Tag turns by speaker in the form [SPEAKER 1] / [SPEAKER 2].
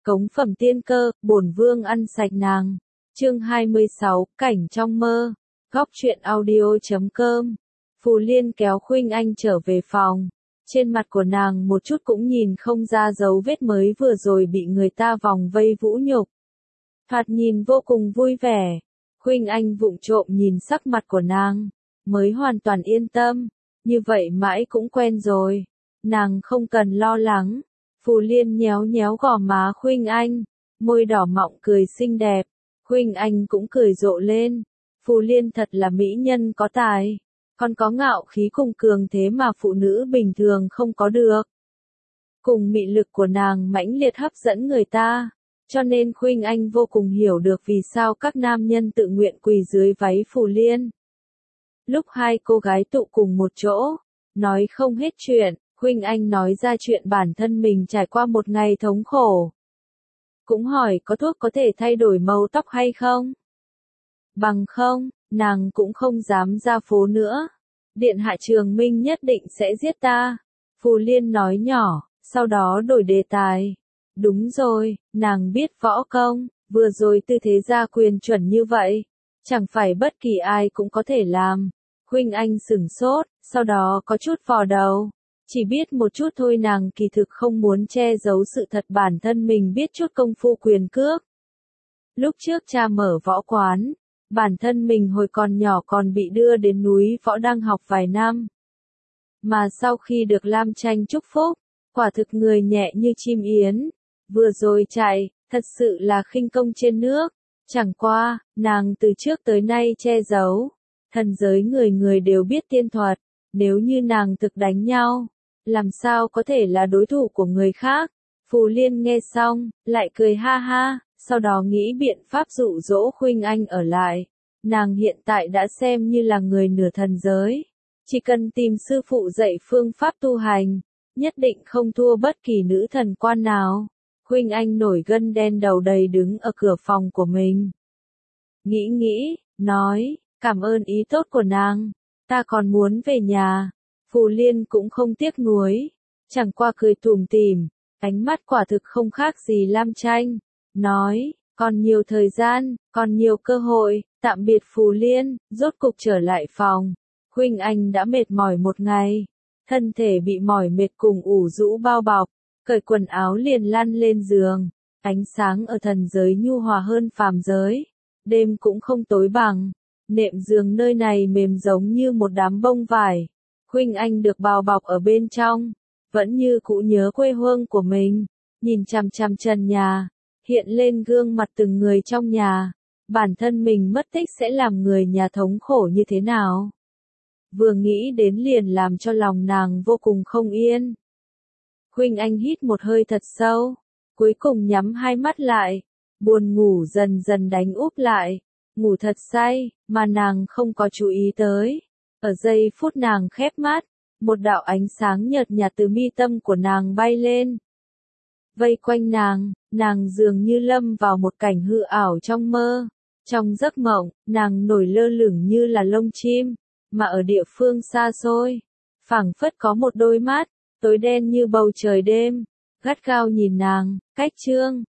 [SPEAKER 1] Cống phẩm tiên cơ, bổn vương ăn sạch nàng. Chương 26, cảnh trong mơ. Góc truyện audio.com. Phù Liên kéo Khuynh Anh trở về phòng. Trên mặt của nàng một chút cũng nhìn không ra dấu vết mới vừa rồi bị người ta vòng vây vũ nhục. Thoạt nhìn vô cùng vui vẻ. Khuynh Anh vụng trộm nhìn sắc mặt của nàng, mới hoàn toàn yên tâm. Như vậy mãi cũng quen rồi. Nàng không cần lo lắng. Phù Liên nhéo nhéo gò má Khuynh Anh, môi đỏ mọng cười xinh đẹp. Khuynh Anh cũng cười rộ lên. Phù Liên thật là mỹ nhân có tài, còn có ngạo khí cùng cường thế mà phụ nữ bình thường không có được. Cùng mị lực của nàng mãnh liệt hấp dẫn người ta, cho nên Khuynh Anh vô cùng hiểu được vì sao các nam nhân tự nguyện quỳ dưới váy Phù Liên. Lúc hai cô gái tụ cùng một chỗ, nói không hết chuyện, Khuynh Anh nói ra chuyện bản thân mình trải qua một ngày thống khổ. Cũng hỏi có thuốc có thể thay đổi màu tóc hay không? Bằng không, nàng cũng không dám ra phố nữa. Điện hạ Trường Minh nhất định sẽ giết ta. Phù Liên nói nhỏ, sau đó đổi đề tài. Đúng rồi, nàng biết võ công, vừa rồi tư thế gia quyền chuẩn như vậy. Chẳng phải bất kỳ ai cũng có thể làm. Khuynh Anh sửng sốt, sau đó có chút vò đầu. Chỉ biết một chút thôi, nàng kỳ thực không muốn che giấu sự thật bản thân mình biết chút công phu quyền cước. Lúc trước cha mở võ quán, bản thân mình hồi còn nhỏ còn bị đưa đến núi võ đang học vài năm. Mà sau khi được Lam Tranh chúc phúc, quả thực người nhẹ như chim yến. Vừa rồi chạy, thật sự là khinh công trên nước. Chẳng qua, nàng từ trước tới nay che giấu. Thần giới người người đều biết tiên thuật, nếu như nàng thực đánh nhau, làm sao có thể là đối thủ của người khác. Phù Liên nghe xong, lại cười ha ha, sau đó nghĩ biện pháp dụ dỗ Khuynh Anh ở lại. Nàng hiện tại đã xem như là người nửa thần giới. Chỉ cần tìm sư phụ dạy phương pháp tu hành, nhất định không thua bất kỳ nữ thần quan nào. Khuynh Anh nổi gân đen đầu đầy đứng ở cửa phòng của mình. Nghĩ, nói, cảm ơn ý tốt của nàng, ta còn muốn về nhà. Phù Liên cũng không tiếc nuối, chẳng qua cười tủm tỉm, ánh mắt quả thực không khác gì Lam Tranh. Nói, còn nhiều thời gian, còn nhiều cơ hội, tạm biệt Phù Liên, rốt cục trở lại phòng. Khuynh Anh đã mệt mỏi một ngày, thân thể bị mỏi mệt cùng ủ rũ bao bọc, cởi quần áo liền lăn lên giường. Ánh sáng ở thần giới nhu hòa hơn phàm giới, đêm cũng không tối bằng, nệm giường nơi này mềm giống như một đám bông vải. Khuynh Anh được bao bọc ở bên trong, vẫn như cũ nhớ quê hương của mình, nhìn chằm chằm trần nhà, hiện lên gương mặt từng người trong nhà, bản thân mình mất tích sẽ làm người nhà thống khổ như thế nào. Vừa nghĩ đến liền làm cho lòng nàng vô cùng không yên. Khuynh Anh hít một hơi thật sâu, cuối cùng nhắm hai mắt lại, buồn ngủ dần dần đánh úp lại, ngủ thật say, mà nàng không có chú ý tới. Ở giây phút nàng khép mắt, một đạo ánh sáng nhợt nhạt từ mi tâm của nàng bay lên. Vây quanh nàng dường như lâm vào một cảnh hư ảo trong mơ. Trong giấc mộng, nàng nổi lơ lửng như là lông chim, mà ở địa phương xa xôi, phảng phất có một đôi mắt, tối đen như bầu trời đêm, gắt gao nhìn nàng. Cách chương